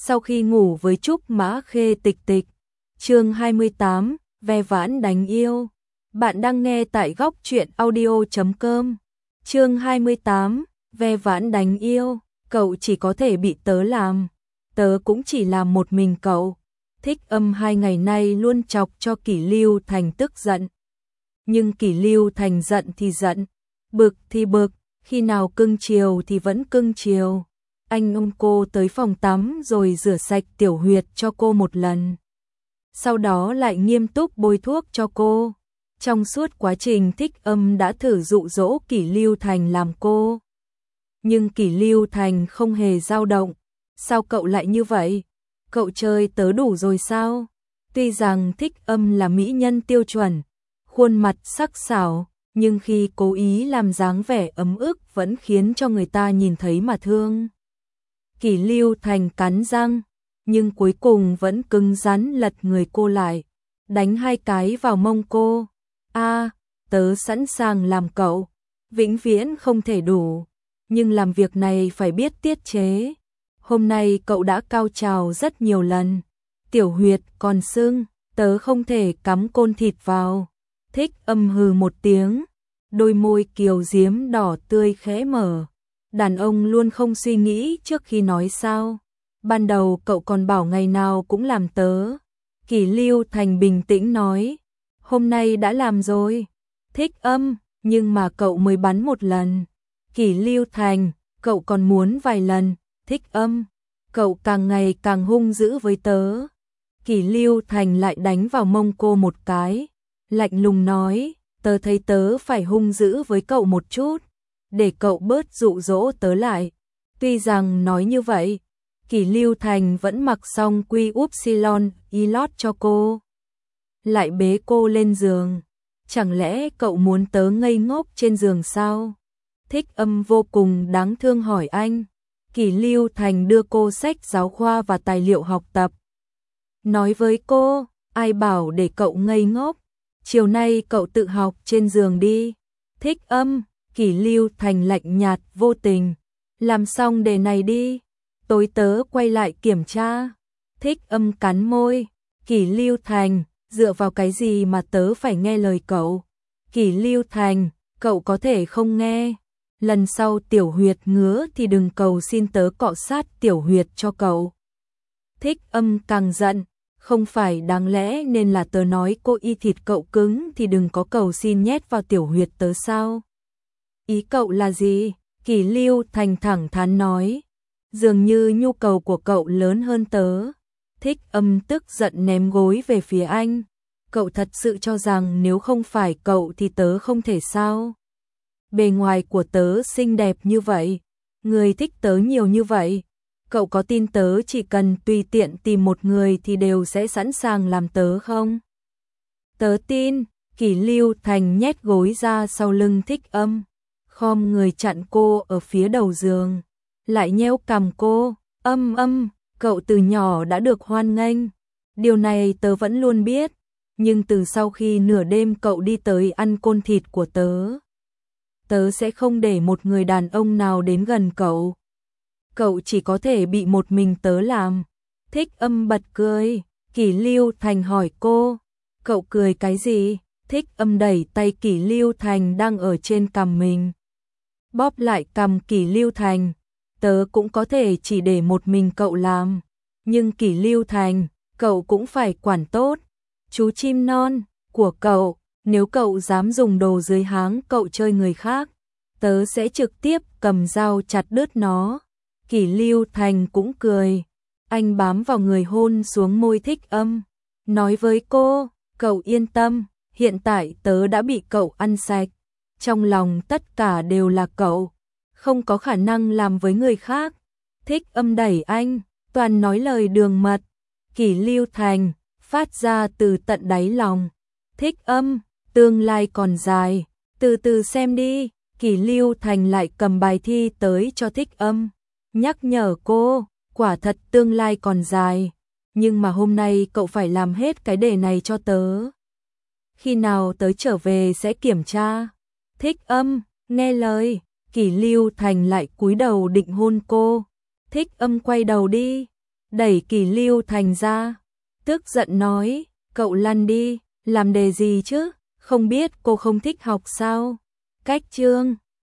Sau khi ngủ với Trúc Mã Khê Tịch Tịch. Chương 28, ve vãn đánh yêu. Bạn đang nghe tại góc truyện audio.com. Chương 28, ve vãn đánh yêu. Cậu chỉ có thể bị tớ làm. Tớ cũng chỉ làm một mình cậu. Thích Âm 2 ngày nay luôn chọc cho Kỷ Lưu Thành tức giận. Nhưng Kỷ Lưu Thành giận thì giận, bực thì bực, khi nào cưng chiều thì vẫn cưng chiều. Anh ôm cô tới phòng tắm rồi rửa sạch tiểu huyệt cho cô một lần. Sau đó lại nghiêm túc bôi thuốc cho cô. Trong suốt quá trình Thích Âm đã thử dụ dỗ Kỷ Lưu Thành làm cô. Nhưng Kỷ Lưu Thành không hề dao động. Sao cậu lại như vậy? Cậu chơi tớ đủ rồi sao? Tuy rằng Thích Âm là mỹ nhân tiêu chuẩn, khuôn mặt sắc sảo, nhưng khi cố ý làm dáng vẻ ấm ức vẫn khiến cho người ta nhìn thấy mà thương. Kỷ Lưu Thành cắn răng, nhưng cuối cùng vẫn cứng rắn lật người cô lại, đánh 2 cái vào mông cô. Tớ sẵn sàng làm cậu, vĩnh viễn không thể đủ, nhưng làm việc này phải biết tiết chế. Hôm nay cậu đã cao trào rất nhiều lần, tiểu huyệt còn sưng, tớ không thể cắm côn thịt vào. Thích Âm hừ một tiếng, đôi môi kiều diễm đỏ tươi khẽ mở. Đàn ông luôn không suy nghĩ trước khi nói sao. Ban đầu cậu còn bảo ngày nào cũng làm tớ. Kỷ Lưu Thành bình tĩnh nói, hôm nay đã làm rồi. Thích Âm, nhưng mà cậu mới bắn 1 lần. Kỷ Lưu Thành, cậu còn muốn vài lần. Thích Âm, cậu càng ngày càng hung dữ với tớ. Kỷ Lưu Thành lại đánh vào mông cô một cái, lạnh lùng nói, tớ thấy tớ phải hung dữ với cậu một chút, để cậu bớt dụ dỗ tớ lại. Tuy rằng nói như vậy, Kỷ Lưu Thành vẫn mặc xong quy upsilon y lót cho cô, lại bế cô lên giường. Chẳng lẽ cậu muốn tớ ngây ngốc trên giường sao? Thích Âm vô cùng đáng thương hỏi anh. Kỷ Lưu Thành đưa cô sách giáo khoa và tài liệu học tập. Nói với cô, ai bảo để cậu ngây ngốc, chiều nay cậu tự học trên giường đi. Thích Âm, Kỷ Lưu Thành lạnh nhạt vô tình, làm xong đề này đi, tối tớ quay lại kiểm tra. Thích Âm cắn môi, Kỷ Lưu Thành, dựa vào cái gì mà tớ phải nghe lời cậu? Kỷ Lưu Thành, cậu có thể không nghe. Lần sau tiểu huyệt ngứa thì đừng cầu xin tớ cọ sát tiểu huyệt cho cậu. Thích Âm càng giận, không phải đáng lẽ nên là tớ nói cô y thịt cậu cứng thì đừng có cầu xin nhét vào tiểu huyệt tớ sao? Ý cậu là gì? Kỷ Lưu Thành thẳng thắn nói, dường như nhu cầu của cậu lớn hơn tớ. Thích Âm tức giận ném gối về phía anh. Cậu thật sự cho rằng nếu không phải cậu thì tớ không thể sao? Bề ngoài của tớ xinh đẹp như vậy, người thích tớ nhiều như vậy, cậu có tin tớ chỉ cần tùy tiện tìm một người thì đều sẽ sẵn sàng làm tớ không? Tớ tin. Kỷ Lưu Thành nhét gối ra sau lưng Thích Âm, khom người chặn cô ở phía đầu giường, lại nhéo cằm cô. Âm, cậu từ nhỏ đã được hoan nghênh, điều này tớ vẫn luôn biết, nhưng từ sau khi nửa đêm cậu đi tới ăn côn thịt của tớ, tớ sẽ không để một người đàn ông nào đến gần cậu. Cậu chỉ có thể bị một mình tớ làm. Thích Âm bật cười. Kỷ Lưu Thành hỏi cô, cậu cười cái gì? Thích Âm đẩy tay Kỷ Lưu Thành đang ở trên cằm mình, bóp lại cằm Kỷ Lưu Thành. Tớ cũng có thể chỉ để một mình cậu làm, nhưng Kỷ Lưu Thành, cậu cũng phải quản tốt chú chim non của cậu. Nếu cậu dám dùng đồ dưới háng cậu chơi người khác, tớ sẽ trực tiếp cầm dao chặt đứt nó. Kỷ Lưu Thành cũng cười, anh bám vào người hôn xuống môi Thích Âm, nói với cô, cậu yên tâm, hiện tại tớ đã bị cậu ăn sạch, trong lòng tất cả đều là cậu, không có khả năng làm với người khác. Thích Âm đẩy anh, toàn nói lời đường mật. Kỷ Lưu Thành phát ra từ tận đáy lòng, Thích Âm, tương lai còn dài, từ từ xem đi. Kỷ Lưu Thành lại cầm bài thi tới cho Thích Âm, nhắc nhở cô, quả thật tương lai còn dài, nhưng mà hôm nay cậu phải làm hết cái đề này cho tớ. Khi nào tớ trở về sẽ kiểm tra. Thích Âm, nghe lời. Kỷ Lưu Thành lại cúi đầu định hôn cô. Thích Âm quay đầu đi. đẩy Kỳ Lưu Thành ra, tức giận nói, cậu lăn đi, làm đề gì chứ, không biết cô không thích học sao? Cách Trương